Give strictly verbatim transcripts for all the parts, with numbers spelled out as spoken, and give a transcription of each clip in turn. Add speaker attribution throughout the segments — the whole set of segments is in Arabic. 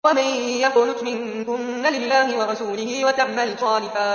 Speaker 1: ومن يقنت منكن لله ورسوله وتعمل صالحا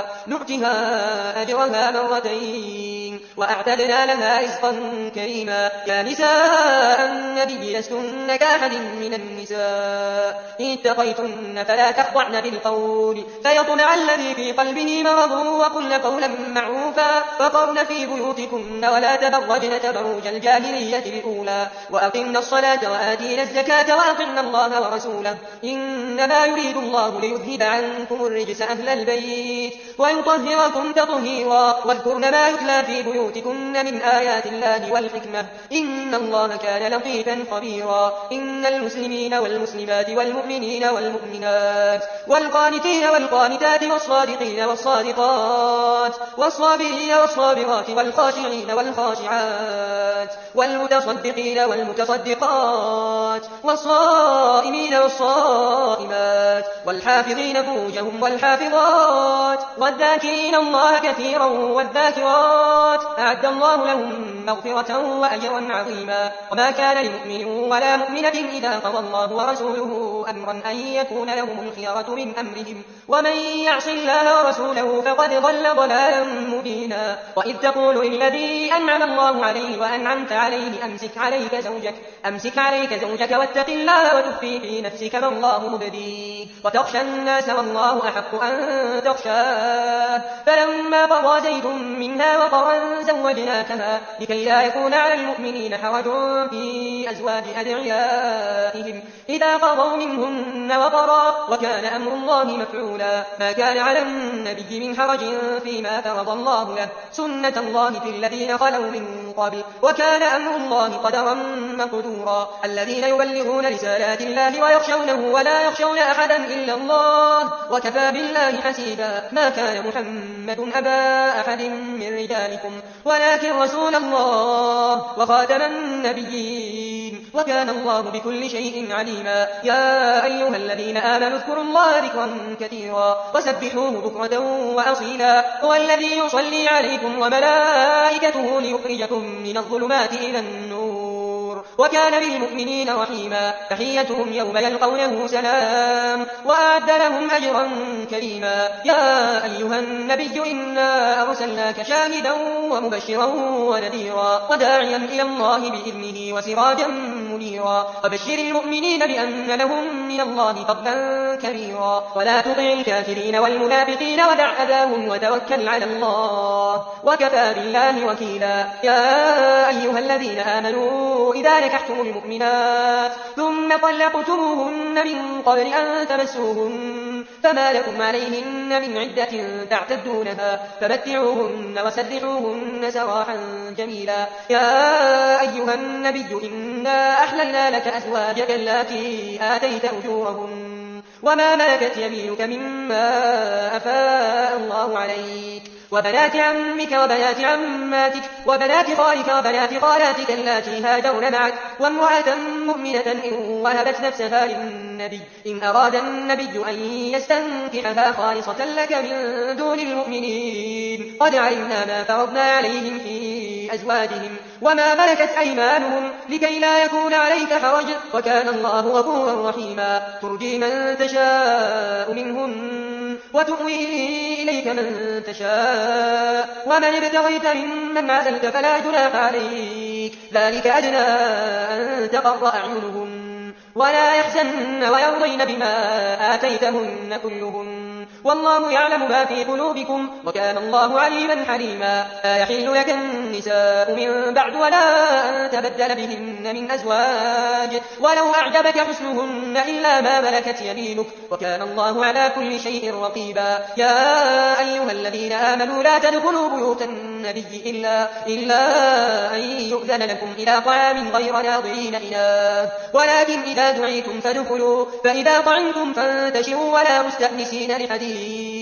Speaker 1: نؤتها أجرها مرتين وأعتدنا لها رزقا كريما. يا نساء النبي لستن كأحد من النساء إن اتقيتن فلا تخضعن بالقول فيطمع الذي في قلبه مرض وقلن قولا معروفا وقرن في بيوتكن ولا تبرجن تبرج الجاهلية الأولى وأقمن الصلاة وآتينا الزكاة وأطعن الله ورسوله إنما يريد الله ليذهب عنكم الرجس أهل البيت ويطهركم تطهيرا واذكرن ما يتلى في بيوتكن من آيات الله والحكمة إن الله كان لطيفا خبيرا. إن المسلمين والمسلمات والمؤمنين والمؤمنات والقانتين والقانتات والصادقين والصادقات والصابرين والصابرات والخاشعين والخاشعات والمتصدقين والمتصدقات والصائمين والصائمات والحافظين فروجهم والحافظات والذاكرين الله كثيرا والذاكرات أعد الله لهم مغفرة وأجرا عظيما. وما كان لمؤمن ولا مؤمنة إذا قضى الله ورسوله أمرا أن يكون لهم الخيرة من أمرهم ومن يعص الله ورسوله فقد ضل ضلالا مبينا. وإذ تقول للذي أنعم الله عليه وأنعمت عليه أمسك عليك زوجك أمسك عليك زوجك واتق الله وتخفي في نفسك ما الله مبديه وتخشى الناس والله أحق أن تخشاه فلما قضى زيد منها وطرا زوجناكها لكي لا يكون على المؤمنين حرج في أزواج أدعيائهم إذا قضوا منهن وطرا وكان أمر الله مفعولا. ما كان على النبي من حرج فيما فرض الله له سنة الله في الذين خلوا من قبل وكان أمر الله قدرا مقدورا. الذين يبلغون رسالات الله ويخشونه ولا يخشون أحدا إلا الله وكفى بالله حسيبا. ما كان محمد أبا أحد من رجالكم ولكن رسول الله وخاتم النبيين وكان الله بكل شيء عليما. يا أيها الذين آمنوا اذكروا الله ذكرا كثيرا وسبحوه بكرة وأصيلا هو الذي يصلي عليكم وملائكته ليخرجكم من الظلمات إلى النور وكان بالمؤمنين رحيما. تحيتهم يوم يلقونه سلام وأعد لهم أجرا كريما. يا أيها النبي إنا أرسلناك شاهدا ومبشرا ونذيرا وداعيا إلى الله بإذنه وسراجا منيرا وبشر المؤمنين بأن لهم من الله فضلا كبيرا ولا تطع الكافرين والمنافقين ودع أذاهم وتوكل على الله وكفى بالله وكيلا. يا أيها الذين آمنوا إذا نكحتم المؤمنات ثم طلقتموهن من قبل أن تمسوهن فما لكم عليهن من عدة تعتدونها فمتعوهن وسرحوهن سراحا جميلا. يا أيها النبي إنا أحللنا لك أزواجك التي آتيت أجورهن وما ملكت يمينك مما أفاء الله عليك وبنات عمك وبنات عماتك وبنات خالك وبنات خالاتك اللاتي هاجرن معك وامرأة مؤمنة إن وهبت نفسها للنبي إن أراد النبي أن يستنكحها خالصة لك من دون المؤمنين قد علمنا ما فرضنا عليهم في أزواجهم وما ملكت أيمانهم لكي لا يكون عليك حرج وكان الله غفورا رحيما. ترجي من تشاء منهن وتؤوي إليك من تشاء ومن ابتغيت ممن عزلت فلا جناح عليك ذلك أدنى أن تقر أعينهم ولا يحزن ويرضين بما آتيتهن كلهن والله يعلم ما في قلوبكم وكان الله عليما حليما. لا يحل لك النساء من بعد ولا أن تبدل بهن من أزواج ولو أعجبك حسنهن إلا ما ملكت يمينك وكان الله على كل شيء رقيبا. يا أيها الذين آمنوا لا تدخلوا بيوت النبي إلا, إلا أن يؤذن لكم إلى طعام غير ناظرين إناه ولكن إذا دعيتم فادخلوا فإذا طعمتم فانتشروا ولا مستأنسين لحديث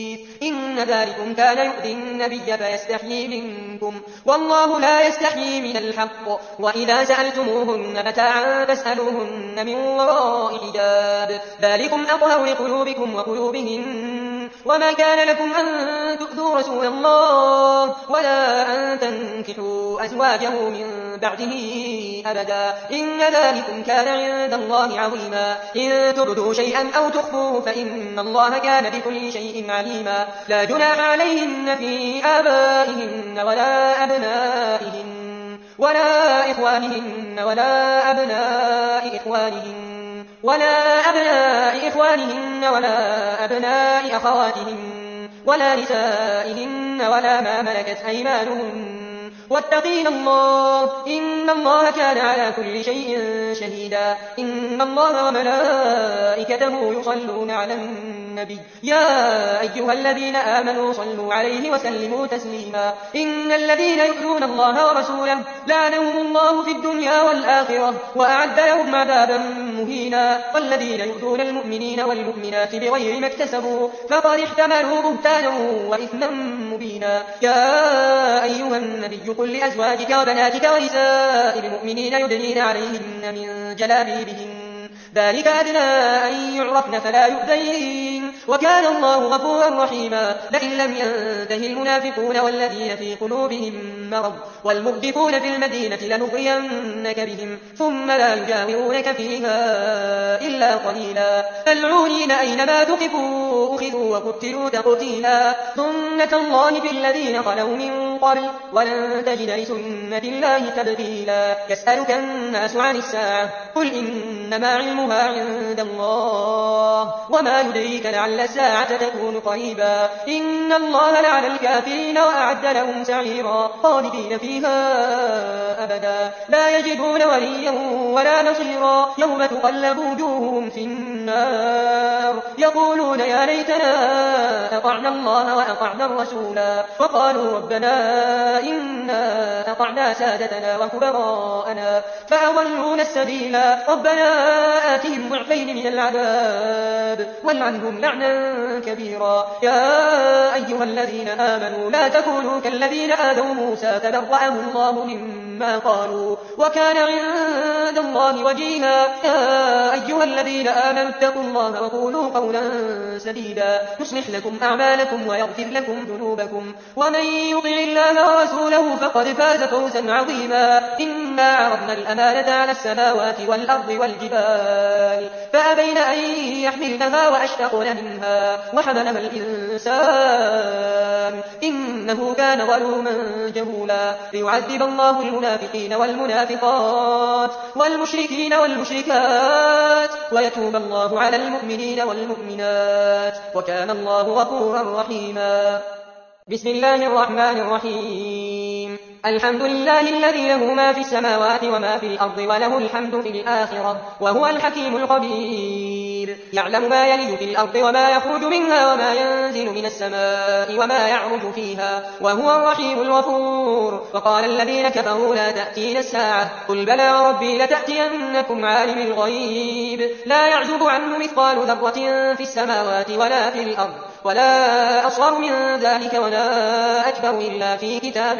Speaker 1: إن ذلكم كان يؤذي النبي فيستحيي منكم والله لا يستحيي من الحق. وإذا سألتموهن متاعا فاسألوهن من وراء حجاب ذلكم أطهر لقلوبكم وقلوبهن وما كان لكم أن تؤذوا رسول الله ولا أن تنكحوا أزواجه من بعده أبدا إن ذلكم كان عند الله عظيما إن تبدوا شيئا أو تخفوه فإن الله كان بكل شيء عليما لا جناح عليهن في آبائهن ولا أبنائهن ولا إخوانهن ولا أبناء إخوانهن ولا أبناء إخوانهن ولا أبناء أخواتهن ولا نسائهن ولا ما ملكت أيمانهن واتقين الله إن الله كان على كل شيء شهيدا إن الله وملائكته يصلون على النبي يا أيها الذين آمنوا صلوا عليه وسلموا تسليما إن الذين يؤذون الله ورسوله لعنهم الله في الدنيا والآخرة وأعد لهم عذابا مهينا والذين يؤذون المؤمنين والمؤمنات بغير ما اكتسبوا فقد احتملوا بهتانا وإثما مبينا يا أيها النبي قل لأزواجك وبناتك ونساء المؤمنين يدنين عليهن من جلابيبهن ذلك أدنى أن يعرفن فلا يؤذين وكان الله غفورا رحيما لئن لم ينته المنافقون والذين في قلوبهم مرض والمرجفون في المدينة لنغرينك بهم ثم لا يجاورونك فيها إلا قليلا ملعونين أينما ثقفوا أخذوا وقتلوا تقتيلا سنة الله في الذين خلوا من قبل ولن تجد لسنة الله تبديلا يسألك الناس عن الساعة قل إنما علمها عند الله وما يدريك لعل الساعة تكون قريبا إن الله لعن الكافرين وأعد لهم سعيرا خالدين فيها أبدا لا يجدون وليا ولا نصيرا يوم تقلب وجوههم في النار يقولون يا ليتنا أطعنا الله وأطعنا الرسولا وقالوا ربنا إنا أطعنا سادتنا وكبراءنا فأضلونا السبيلا ربنا آتهم ضعفين من العذاب والعنهم لعنا كبيرا يا أيها الذين آمنوا لا تكونوا كالذين آذوا موسى فبرأه الله مما قالوا وكان عند الله وجيها يا أيها الذين آمنوا اتقوا الله وقولوا قولا سديدا يصلح لكم أعمالكم ويغفر لكم ذنوبكم ومن يطع الله ورسوله فقد فاز فوزا عظيما إنا عرضنا الأمانة على السماوات والأرض والجبال فأبين أن يحملنها وأشفقن منها وحملها الإنسان إنه كان ظلوما جهولا ليعذب الله المنافقين والمنافقات والمشركين والمشركات ويتوب الله على المؤمنين والمؤمنات وكان الله غفورا رحيما بسم الله الرحمن الرحيم الحمد لله الذي له ما في السماوات وما في الأرض وله الحمد في الآخرة وهو الحكيم الخبير يعلم ما يلج في الأرض وما يخرج منها وما ينزل من السماء وما يعرج فيها وهو الرحيم الغفور وقال الذين كفروا لا تأتينا الساعة قل بلى وربي لتأتينكم عالم الغيب لا يعزب عنه مثقال ذرة في السماوات ولا في الأرض ولا أصغر من ذلك ولا أكبر إلا في كتاب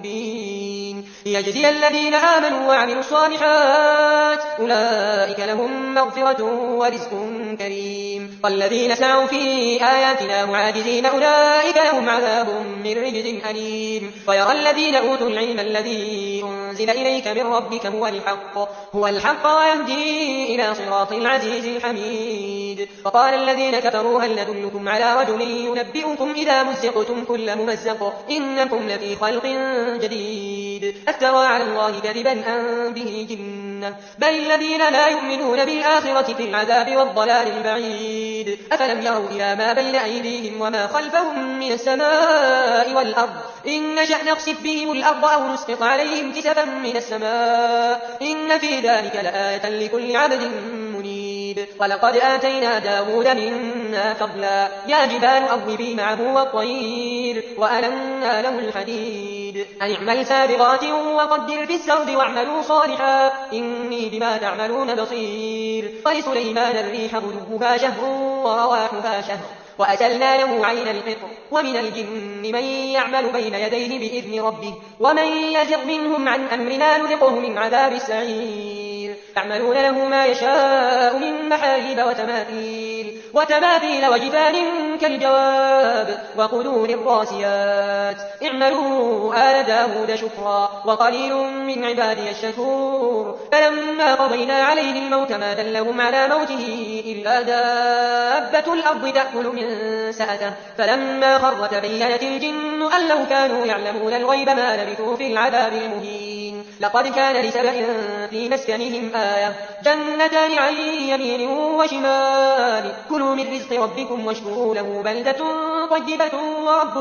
Speaker 1: مبين ليجزي الذين آمنوا وعملوا الصالحات أولئك لهم مغفرة ورزق كريم والذين سعوا في آياتنا معاجزين أولئك لهم عذاب من رجز أليم ويرى الذين أوتوا العلم الذي أنزل إليك من ربك هو الحق هو الحق ويهدي إلى صراط العزيز الحميد وقال الذين كفروا هل ندلكم على رجل ينبئكم إذا مزقتم كل ممزق إنكم لفي خلق جديد أفترى على الله كذبا أم به جنة بل الذين لا يؤمنون بالآخرة في العذاب والضلال البعيد أفلم يروا إلى ما بين أيديهم وما خلفهم من السماء والأرض إن نشأ نخسف بهم الأرض أو نسقط عليهم كسفا من السماء إن في ذلك لآية لكل عبد منيب ولقد آتينا داود منا فضلا يا جبال أوبي معه والطير وألنا له الحديد أن اعمل سابغات وقدر في السرد واعملوا صالحا إني بما تعملون بصير ولسليمان الريح غدوها شهر ورواحها شهر وأسلنا له عين القطر ومن الجن من يعمل بين يديه بإذن ربه ومن يزغ منهم عن أمرنا نذقه من عذاب السعير يعملون له ما يشاء من محاريب وتماثيل وتماثيل وجفان كالجواب وقدور الراسيات اعملوا آل داود شكرا وقليل من عبادي الشكور فلما قضينا عليه الموت ما دلهم على موته إلا دابة الأرض تأكل من سأته فلما خر تبينت الجن أن لو كانوا يعلمون الغيب ما لبثوا في العذاب المهين لقد كان لسبأ في مسكنهم آية جنتان عن يمين وشمال كلوا من رزق ربكم واشكروا له بلدة طيبة ورب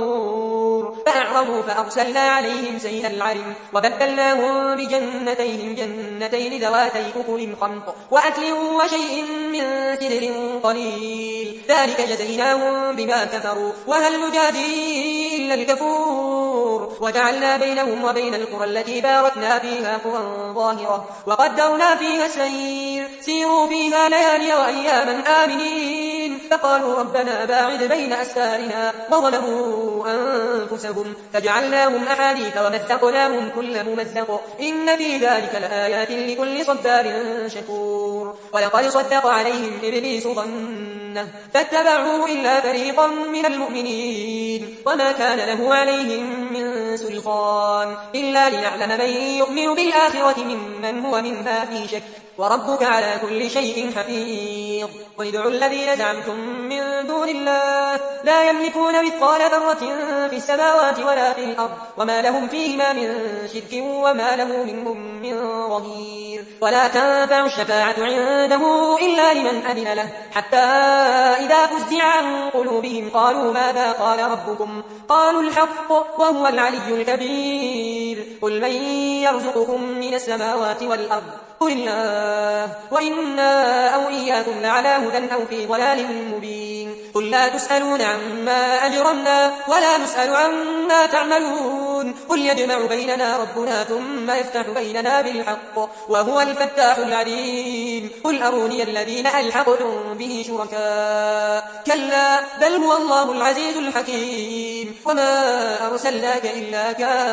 Speaker 1: غفور فأعرضوا فأرسلنا عليهم سيل العرم وبدلناهم بجنتين جنتين ذواتي أكل خمط وأكل وشيء من سدر قليل ذلك جزيناهم بما كفروا وهل نجازي إلا الكفور وجعلنا بينهم وبين القرى التي باركنا فيها قرى ظاهرة وقدرنا فيها السير سيروا فيها ليالي وأياما آمنين فقالوا ربنا باعد بين أسفارنا وظلموا أنفسهم فجعلناهم أحاديث ومزقناهم كل ممزق إن في ذلك لآيات لكل صبار شكور ولقد صدق عليهم إبليس ظنه فاتبعوه إلا فريقا من المؤمنين وما كان له عليهم من سلطان إلا لنعلم من يؤمن بالآخرة ممن هو منها في شك وربك على كل شيء حفيظ وادعوا الذين زعمتم من دون الله لا يملكون مثقال ذرة في السماوات ولا في الأرض وما لهم فيهما من شرك وما له منهم من ظهير ولا تنفع الشفاعة عنده إلا لمن أذن له حتى إذا فزع عن قلوبهم قالوا ماذا قال ربكم قالوا الحق وهو العلي الكبير قل من يرزقكم من السماوات والأرض قل الله وإنا أو إياكم لعلى هدى أو في ضلال مبين قل لا تسألون عما أجرمنا ولا نسأل عما تعملون قل يجمع بيننا ربنا ثم يفتح بيننا بالحق وهو الفتاح العليم قل أروني الذين ألحقتم به شركاء كلا بل هو الله العزيز الحكيم وما أرسلناك إلا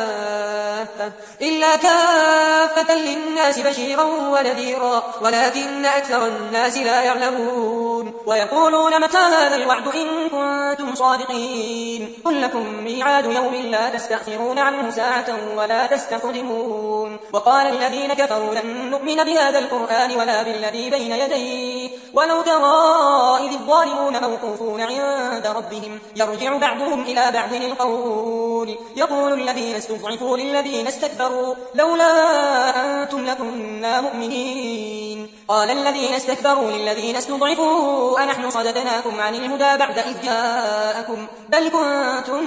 Speaker 1: كافة إلا كافة للناس بشيرا ونذيرا ولكن أكثر الناس لا يعلمون ويقولون متى هذا الوعد إن كنتم صادقين قل لكم ميعاد يوم لا تستأخرون عنه ساعة ولا تستقدمون وقال الذين كفروا لن نؤمن بهذا القرآن ولا بالذي بين يديه ولو ترى إذ الظالمون موقوفون عند ربهم يرجع بعضهم إلى بعض القول يقول الذين استضعفوا للذين استكبروا لولا أنتم لكنا مؤمنين قال الذين استكبروا للذين استضعفوا أنحن صددناكم عن الهدى بعد إذ جاءكم بل كنتم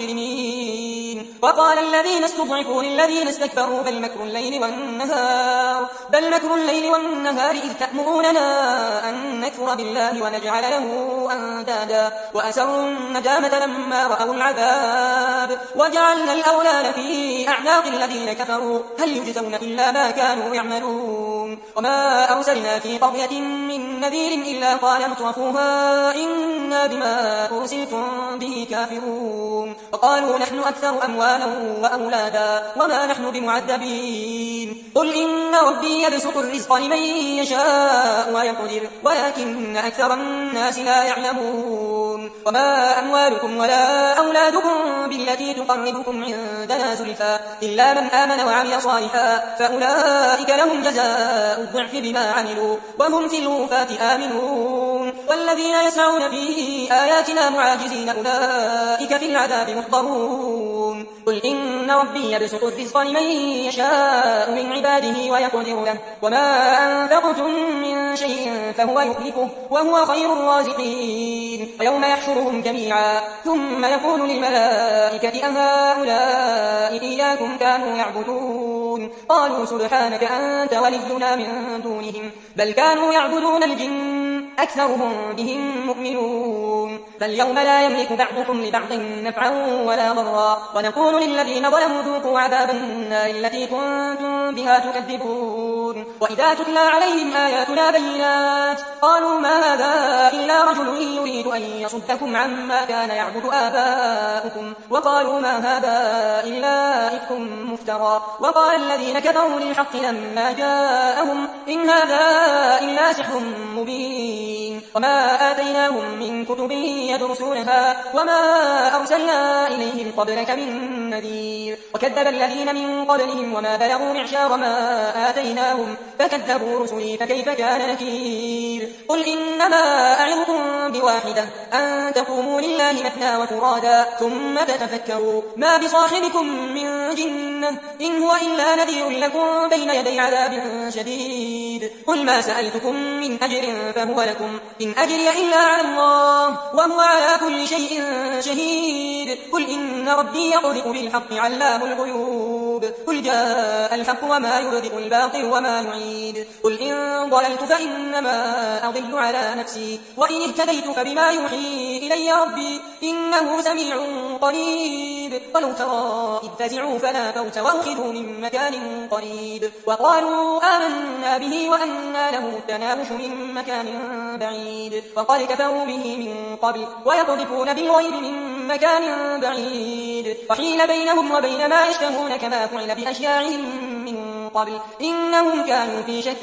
Speaker 1: مجرمين وقال الذين استضعفوا للذين استكبروا بل مكر الليل والنهار بل مكر الليل والنهار إذ تأمروننا أن نكفر بالله ونجعل له أندادا وأسروا الندامة لما رأوا العذاب وجعلنا الأولاد في أعناق الذين كفروا هل يجزون إلا ما كانوا يعملون وما أرسلنا في قرية من نذير إلا قال مترفوها إنا بما أرسلتم به كافرون وقالوا نحن أكثر أموالا وأولادا وما نحن بمعذبين قل إن ربي يبسط الرزق لمن يشاء ويقدر ولكن أكثر الناس لا يعلمون وما أموالكم ولا أولادكم بالتي تقربكم عندنا زلفى إلا من آمن وعمل صالحا فأولئك لهم جزاء الضعف بما عملوا وهم في الغرفات آمنون والذين يسعون في آياتنا معاجزين أولئك في العذاب محضرون قل إن ربي يبسط الرزق لمن يشاء من عباده ويقدر له وما أنفقتم من شيء فهو يخلفه وهو خير الرازقين ويوم يحشرهم جميعا ثم يقول للملائكة أهؤلاء إياكم كانوا يعبدون قالوا سبحانك أنت ولينا من دونهم بل كانوا يعبدون الجن أكثرهم بهم مؤمنون فاليوم لا يملك بعضكم لبعض نفعا ولا ضرا ونقول للذين ظلموا ذوقوا عذاب النار التي كنتم بها تكذبون وإذا تتلى عليهم آياتنا بينات قالوا ما هذا إلا رجل يريد أن يصدكم عما كان يعبد آباؤكم وقالوا ما هذا إلا إفك مفترى وقال الذين كفروا للحق لما جاءهم إن هذا إلا سحر مبين وما آتيناهم من كتب يدرسونها وما أرسلنا إليهم قبلك من نذير وكذب الذين من قبلهم وما بلغوا معشار ما آتيناهم فكذبوا رسلي فكيف كان نكير قل إنما أعظكم بواحدة أن تقوموا لله مثنى وفرادا ثم تتفكروا ما بصاحبكم من جنة إن هو إلا نذير لكم بين يدي عذاب شديد قل ما سألتكم من أجر فهو لكم إن أجري إلا على الله وهو على كل شيء شهيد قل إن ربي يقذف بالحق علام الغيوب قل جاء الحق وما يبدئ الباطل وما يعيد قل إن ضللت فإنما أضل على نفسي وإن اهتديت فبما يوحي إلي ربي إنه سميع قريب ولو ترى إذ فزعوا فلا فوت وأخذوا من مكان قريب وقالوا آمنا به وأنى له التناوش من مكان بعيد وقد كفروا به من قبل ويقذفون بالغيب من مكان بعيد وحيل بينهم وبين ما يشتهون كما فعل بأشياعهم من قبل إنهم كانوا في شك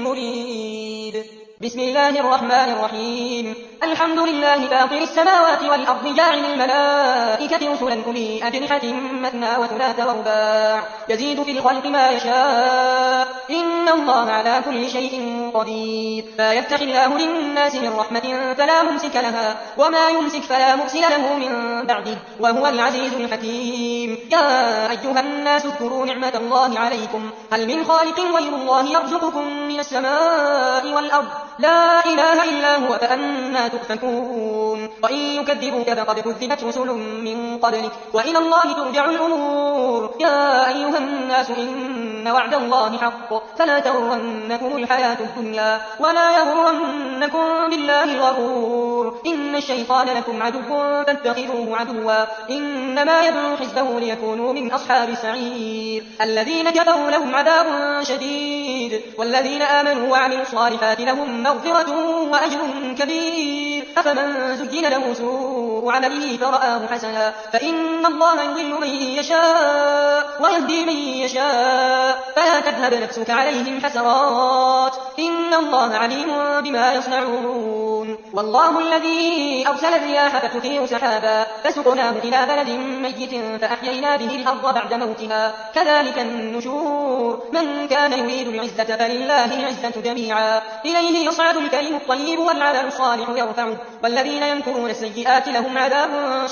Speaker 1: مريد بسم الله الرحمن الرحيم الحمد لله فاطر السماوات والأرض جاعل الملائكة رسلا أولي أجنحة مثنى وثلاث ورباع يزيد في الخلق ما يشاء إن الله على كل شيء قدير ما يفتح الله للناس من رحمة فلا ممسك لها وما يمسك فلا مرسل له من بعده وهو العزيز الحكيم يا أيها الناس اذكروا نعمة الله عليكم هل من خالق غير الله يرزقكم من السماء والأرض لا إله إلا هو فأنا تؤفكون وإن يكذبوك فقد كذبت رسل من قبلك وإلى الله ترجع الأمور يا أيها الناس إن وعد الله حق فلا تغرنكم الحياة الدنيا ولا يغرنكم بالله الغرور إن الشيطان لكم عدو فاتخذوه عدوا إنما يدعو حزبه ليكونوا من أصحاب السعير الذين كفروا لهم عذاب شديد والذين آمنوا وعملوا الصالحات لهم مغفرة وأجر كبير أفمن زين له سوء عمله فرآه حسنا فإن الله يضل من يشاء ويهدي من يشاء فلا تذهب نفسك عليهم حسرات إن الله عليم بما يصنعون والله الذي أرسل الرياح فتثير سحابا فسقناه إلى بلد ميت فأحيينا به الأرض بعد موتها كذلك النشور من كان يريد العزة فلله العزة جميعا إليه يصعد الكلم الطيب والعمل الصالح يرفعه والذين يمكرون السيئات لهم عذاب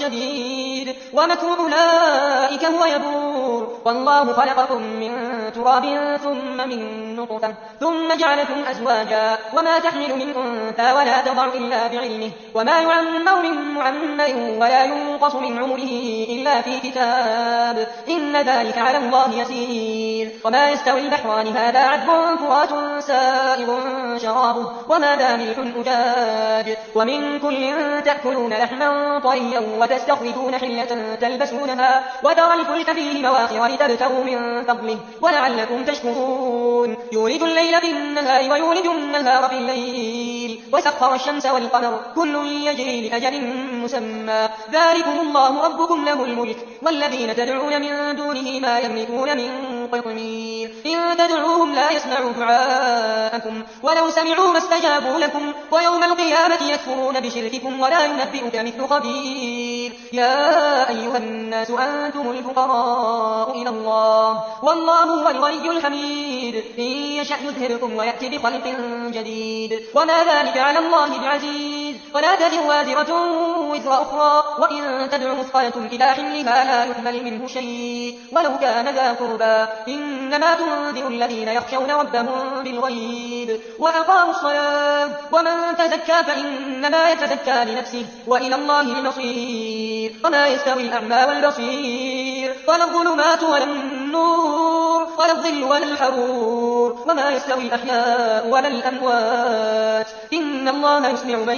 Speaker 1: شديد ومكر أولئك هو يبور والله خلقكم من تراب ثم من نطفة ثم جعلكم أزواجا وما تحمل من أنثى ولا تضع إلا بعلمه وما يعمر من معمر ولا ينقص من عمره إلا في كتاب إن ذلك على الله يسير وما يستوي البحران هذا عذب فرات سائغ شرابه وما ملح أجاج ومن كل تأكلون لحما طريا وتستخرجون حلة تلبسونها وترى الفلك فيه مواخر لتبتغوا من فضله ولعلكم تشكرون يولج الليل في النهار ويولج النهار في الليل وسخر الشمس والقمر كل يجري لأجل مسمى ذلكم الله ربكم له الملك والذين تدعون من دونه ما يملكون من قطمير إن تدعوهم لا يسمعوا دعاءكم ولو سمعوا ما استجابوا لكم ويوم القيامة يكفرون بشرككم ولا ينبئك مثل خبير يا أيها الناس أنتم الفقراء إلى الله والله هو الغني الحميد إن يشأ يذهبكم ويأتي بخلق جديد وما ذلك على الله بعزيز ولا تزر وازرة وزر أخرى وإن تدع مثقلة إلى حملها لا يحمل منه شيء ولو كان ذا قربى إنما تنذر الذين يخشون ربهم بالغيب وأقاموا الصلاة ومن تزكى فإنما يتزكى لنفسه وإلى الله المصير وما يستوي الأعمى والبصير ولا الظلمات ولا النور ولا الظل ولا الحرور وما يستوي الأحياء ولا الأموات إن الله يسمع من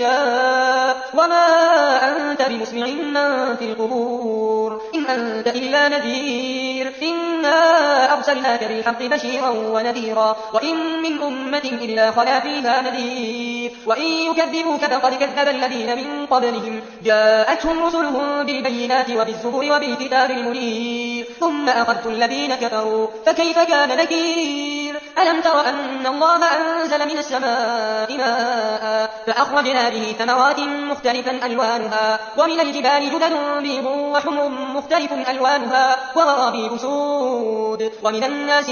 Speaker 1: يشاء وما أنت بمسمع من في القبور إن أنت إلا نذير إنا أرسلناك بالحق بشيرا ونذيرا وإن من أمة إلا خلا فيها نذير وإن يكذبوك فقد كذب الذين من قبلهم جاءتهم رسلهم بالبينات وبالزبر وبالكتاب المنير ثم أخذت الذين كفروا فكيف كان نكير ألم تر أن الله أنزل من السماء ماء فأخرجنا به ثمرات مختلفا ألوانها ومن الجبال جدد بيض وحمر مختلف ألوانها وغرابيب سود ومن الناس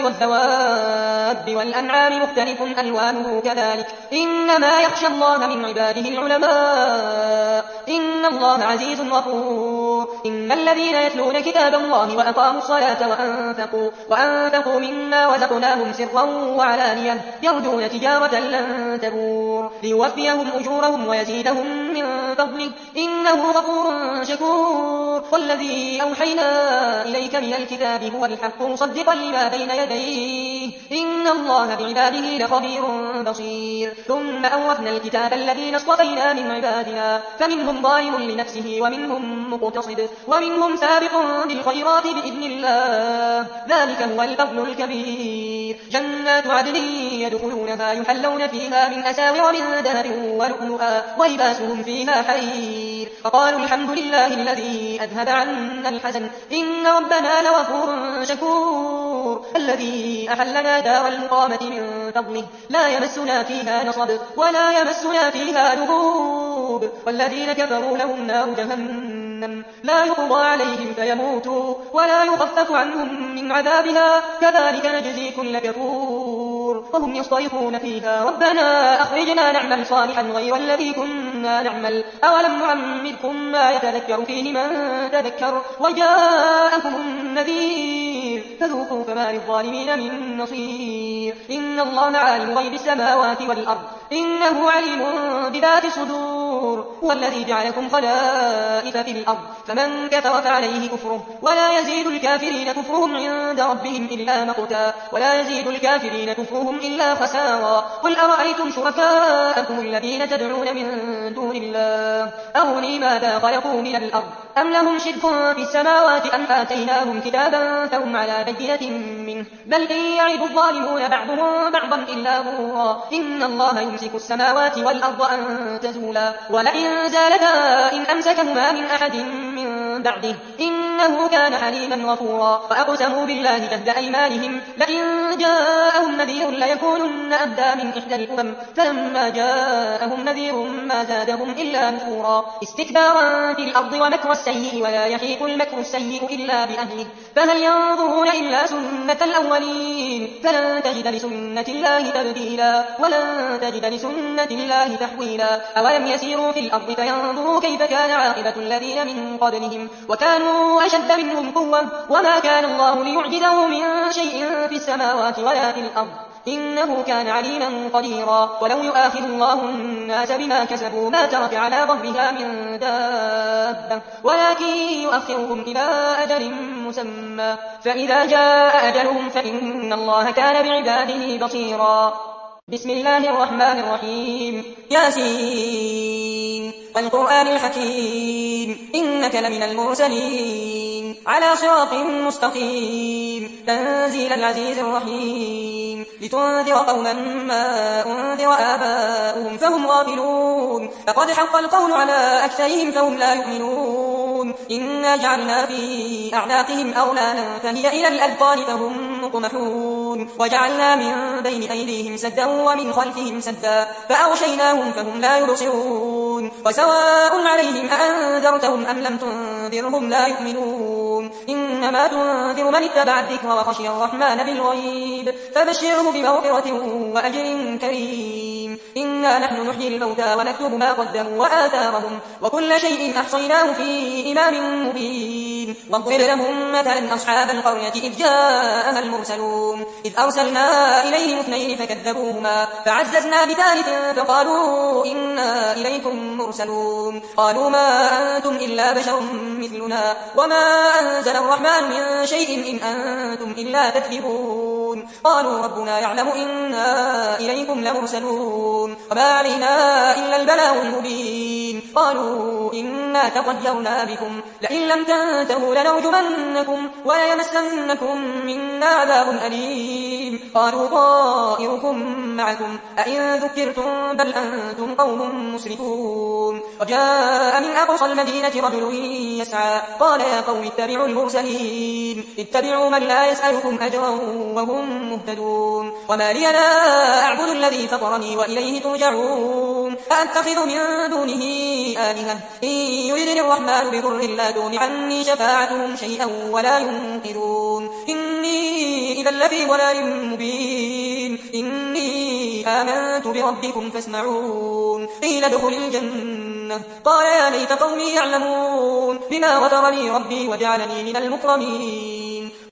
Speaker 1: والدواب والأنعام مختلف ألوانه كذلك إنما يخشى الله من عباده العلماء إن الله عزيز غفور إن الذين يتلون كتاب الله وأقاموا الصلاة وأنفقوا, وأنفقوا مما رزقناهم سرا وعلانية يرجون تجارة لن تبور ليوفيهم أجورهم ويزيدهم من فضله إنه غفور شكور والذي أوحينا إليك من الكتاب هو الحق مصدقا لما بين يديه إن الله بعباده لخبير بصير ثم أورثنا الكتاب الذين اصطفينا من عبادنا فمنهم ظالم لنفسه ومنهم مقتصد ومنهم سابق بالخيرات بإذن الله ذلك هو الفضل الكبير جنات عدن يدخلونها يحلون فيها من أساور من ذهب ولؤلؤا ولباسهم فيها حرير فقالوا الحمد لله الذي أذهب عنا الحزن إن ربنا لغفور شكور الذي أحلنا دار المقامة من فضله لا يمسنا فيها نصب ولا يمسنا فيها لغوب والذين كفروا لهم نار جهنم لا يقضى عليهم فيموتوا ولا يخفف عنهم من عذابها كذلك نجزي كل كفور وهم يصطرخون فيها ربنا أخرجنا نعمل صالحا غير الذي كنا نعمل أولم نعمركم ما يتذكر فيه من تذكر وجاءكم النذير فذوقوا فما للظالمين من نصير إن الله عالم غيب السماوات والأرض إنه عليم بذات الصدور هو الذي جعلكم خلائف في الأرض فمن كفر فعليه كفره ولا يزيد الكافرين كفرهم عند ربهم إلا مقتا ولا يزيد الكافرين كفرهم إلا خسارا قل أرأيتم شركاءكم الذين تدعون من دون الله أروني ماذا خلقوا من الأرض أم لهم شرك في السماوات أم آتيناهم كتابا فهم على بينة منه بل إن يعد الظالمون بعضهم بعضا إلا غرورا إن الله يمسك السماوات والأرض أن تزولا ولئن زالتا إن أمسكهما من أحد من بعده إنه كان حليما غفورا وأقسموا بالله جهد أيمانهم لئن جاءهم نذير ليكونن أهدى من إحدى الأمم فلما جاءهم نذير ما زادهم إلا نفورا استكبارا في الأرض ومكر السيء ولا يحيق المكر السيء إلا بأهله فهل ينظرون إلا سنة الأولين فلن تجد لسنة الله تبديلا ولن تجد لسنة الله تحويلا أولم يسيروا في الأرض فينظروا كيف كان عاقبة الذين من قبلهم وكانوا أشد منهم قوة وما كان الله ليعجزه من شيء في السماوات ولا في الأرض إنه كان عليما قديرا ولو يؤاخذ الله الناس بما كسبوا ما ترك على ظهرها من دابة ولكن يؤخرهم إلى أجل مسمى فإذا جاء أجلهم فإن الله كان بعباده بصيرا بسم الله الرحمن الرحيم ياسين والقرآن الحكيم إنك لمن المرسلين على صراط مستقيم تنزيل العزيز الرحيم لتنذر قوما ما أنذر آباؤهم فهم غافلون فقد حق القول على أكثرهم فهم لا يؤمنون إنا جعلنا في أعناقهم أغلالا فهي إلى الأذقان فهم مقمحون وجعلنا من بين أيديهم سدا ومن خلفهم سدا فأغشيناهم فهم لا يبصرون وسواء عليهم أأنذرتهم أم لم تنذرهم لا يؤمنون إنما تنذر من اتبع الذكر وخشي الرحمن بالغيب فبشره بمغفرة وأجر كريم إنا نحن نحيي الموتى ونكتب ما قدموا وآثارهم وكل شيء أحصيناه في إمام مبين واضرب لهم مثلا أصحاب القرية إذ جاءها المرسلون إذ أرسلنا إليهم اثنين فكذبوهما فعززنا بثالث فقالوا إنا إليكم مرسلون قالوا ما أنتم إلا بشر مثلنا وما أنزل الرحمن من شيء إن أنتم إلا تكذبون قالوا ربنا يعلم إنا إليكم لمرسلون وما علينا إلا البلاغ المبين قالوا إنا تطيرنا بكم لئن لم تنتهوا لنرجمنكم وليمسنكم منا عذاب أليم قالوا طائركم معكم أئن ذكرتم بل أنتم قوم مسرفون وجاء من أقصى المدينة رجل يسعى قال يا قوم اتبعوا المرسلين اتبعوا من لا يسألكم أجرا وهم مهتدون وما لي لا أعبد الذي فطرني وإليه ترجعون أأتخذ من دونه آلهة إن يردني الرحمن بضر لا تغن عني شفاعتهم شيئا ولا ينقذون إني إذا لفي ضلال مبين إني آمنت بربكم فاسمعون قيل ادخل الجنة قال يا ليت قومي يعلمون بما غفر لي ربي وجعلني من المكرمين